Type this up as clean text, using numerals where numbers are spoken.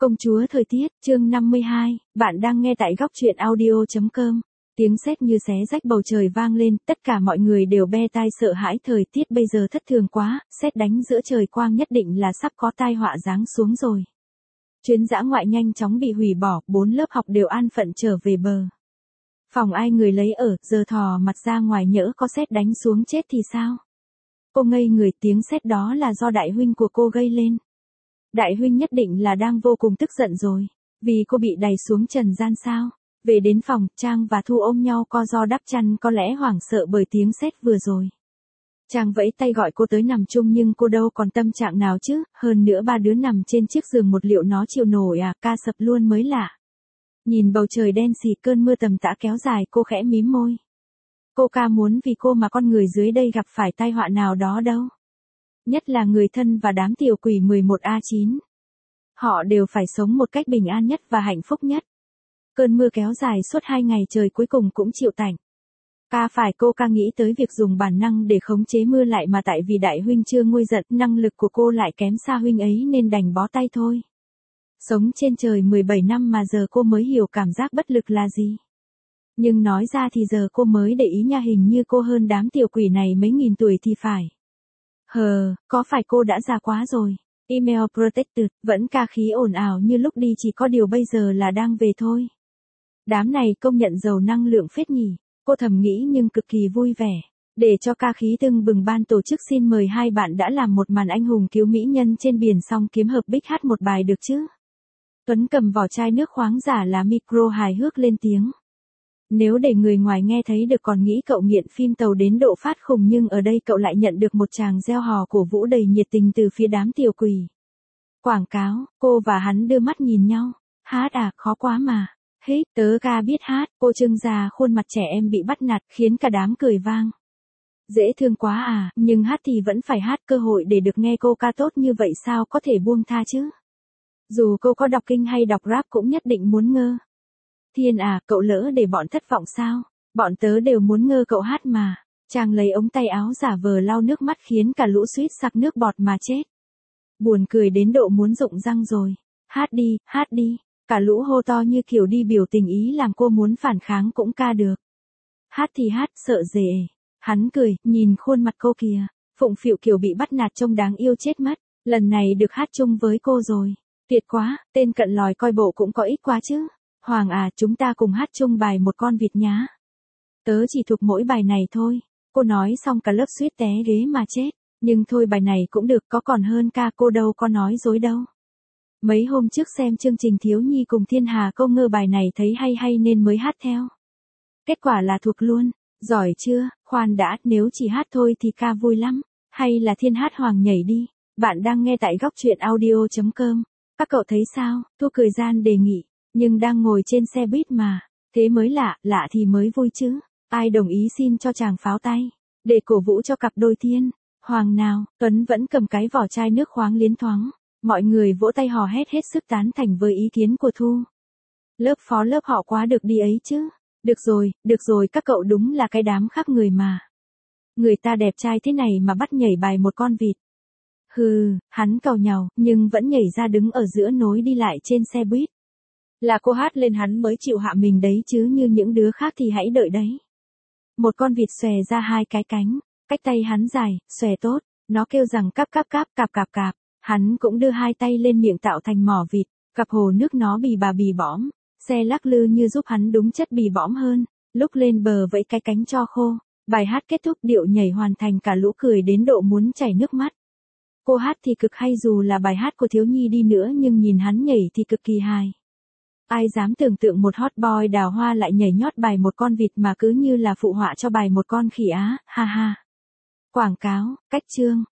Công chúa thời tiết, chương 52, bạn đang nghe tại góc truyện audio.com. Tiếng sét như xé rách bầu trời vang lên, tất cả mọi người đều be tai sợ hãi, thời tiết bây giờ thất thường quá, sét đánh giữa trời quang nhất định là sắp có tai họa giáng xuống rồi. Chuyến dã ngoại nhanh chóng bị hủy bỏ, 4 lớp học đều an phận trở về bờ. Phòng ai người lấy ở, giờ thò mặt ra ngoài nhỡ có sét đánh xuống chết thì sao? Cô ngây người, tiếng sét đó là do đại huynh của cô gây lên. Đại huynh nhất định là đang vô cùng tức giận rồi, vì cô bị đày xuống trần gian sao. Về đến phòng, Trang và Thu ôm nhau co ro đắp chăn, có lẽ hoảng sợ bởi tiếng sét vừa rồi. Trang vẫy tay gọi cô tới nằm chung nhưng cô đâu còn tâm trạng nào chứ, hơn nữa ba đứa nằm trên chiếc giường một liệu nó chịu nổi à, ca sập luôn mới lạ. Nhìn bầu trời đen xì, cơn mưa tầm tã kéo dài, cô khẽ mím môi. Cô ca muốn vì cô mà con người dưới đây gặp phải tai họa nào đó đâu. Nhất là người thân và đám tiểu quỷ 11A9. Họ đều phải sống một cách bình an nhất và hạnh phúc nhất. Cơn mưa kéo dài suốt 2 ngày trời cuối cùng cũng chịu tạnh. Cô ca nghĩ tới việc dùng bản năng để khống chế mưa lại, mà tại vì đại huynh chưa nguôi giận, năng lực của cô lại kém xa huynh ấy nên đành bó tay thôi. Sống trên trời 17 năm mà giờ cô mới hiểu cảm giác bất lực là gì. Nhưng nói ra thì giờ cô mới để ý nha, hình như cô hơn đám tiểu quỷ này mấy nghìn tuổi thì phải. Có phải cô đã già quá rồi? Email protected, vẫn ca khí ồn ào như lúc đi, chỉ có điều bây giờ là đang về thôi. Đám này công nhận giàu năng lượng phết nhỉ, cô thầm nghĩ nhưng cực kỳ vui vẻ. Để cho ca khí tưng bừng, ban tổ chức xin mời hai bạn đã làm một màn anh hùng cứu mỹ nhân trên biển xong kiếm hợp bích hát một bài được chứ. Tuấn cầm vỏ chai nước khoáng giả là micro hài hước lên tiếng. Nếu để người ngoài nghe thấy được còn nghĩ cậu nghiện phim tàu đến độ phát khùng, nhưng ở đây cậu lại nhận được một tràng reo hò cổ vũ đầy nhiệt tình từ phía đám tiểu quỷ. Quảng cáo, cô và hắn đưa mắt nhìn nhau. Hát à, khó quá mà. Hít, tớ ca biết hát, cô trưng ra khuôn mặt trẻ em bị bắt nạt khiến cả đám cười vang. Dễ thương quá à, nhưng hát thì vẫn phải hát, cơ hội để được nghe cô ca tốt như vậy sao có thể buông tha chứ. Dù cô có đọc kinh hay đọc rap cũng nhất định muốn ngơ. Thiên à, cậu lỡ để bọn thất vọng sao? Bọn tớ đều muốn ngơ cậu hát mà. Chàng lấy ống tay áo giả vờ lau nước mắt khiến cả lũ suýt sặc nước bọt mà chết. Buồn cười đến độ muốn rụng răng rồi. Hát đi, hát đi. Cả lũ hô to như kiểu đi biểu tình, ý làm cô muốn phản kháng cũng ca được. Hát thì hát, sợ dề. Hắn cười, nhìn khuôn mặt cô kìa. Phụng phịu kiểu bị bắt nạt trông đáng yêu chết mất. Lần này được hát chung với cô rồi. Tuyệt quá, tên cận lòi coi bộ cũng có ít quá chứ. Hoàng à, chúng ta cùng hát chung bài Một Con Vịt nhá. Tớ chỉ thuộc mỗi bài này thôi. Cô nói xong cả lớp suýt té ghế mà chết. Nhưng thôi, bài này cũng được, có còn hơn ca, cô đâu có nói dối đâu. Mấy hôm trước xem chương trình Thiếu Nhi cùng Thiên Hà Câu Ngơ bài này thấy hay nên mới hát theo. Kết quả là thuộc luôn. Giỏi chưa? Khoan đã, nếu chỉ hát thôi thì ca vui lắm. Hay là Thiên hát Hoàng nhảy đi. Bạn đang nghe tại góc truyện audio.com. Các cậu thấy sao? Thu cười gian đề nghị. Nhưng đang ngồi trên xe buýt mà. Thế mới lạ, lạ thì mới vui chứ. Ai đồng ý xin cho chàng pháo tay. Để cổ vũ cho cặp đôi Thiên Hoàng nào. Tuấn vẫn cầm cái vỏ chai nước khoáng liến thoáng. Mọi người vỗ tay hò hét hết sức tán thành với ý kiến của Thu. Lớp phó lớp họ quá được đi ấy chứ. Được rồi, các cậu đúng là cái đám khác người mà. Người ta đẹp trai thế này mà bắt nhảy bài Một Con Vịt. Hắn càu nhàu, nhưng vẫn nhảy ra đứng ở giữa nối đi lại trên xe buýt. Là cô hát lên hắn mới chịu hạ mình đấy chứ, như những đứa khác thì hãy đợi đấy. Một con vịt xòe ra 2 cái cánh, cách tay hắn dài, xòe tốt, nó kêu rằng cáp. Hắn cũng đưa 2 tay lên miệng tạo thành mỏ vịt, cặp hồ nước nó bì bõm, xe lắc lư như giúp hắn đúng chất bì bõm hơn, lúc lên bờ vẫy cái cánh cho khô. Bài hát kết thúc, điệu nhảy hoàn thành, cả lũ cười đến độ muốn chảy nước mắt. Cô hát thì cực hay, dù là bài hát của Thiếu Nhi đi nữa nhưng nhìn hắn nhảy thì cực kỳ hài. Ai dám tưởng tượng một hot boy đào hoa lại nhảy nhót bài Một Con Vịt mà cứ như là phụ họa cho bài Một Con Khỉ á, ha ha. Quảng cáo, cách chương.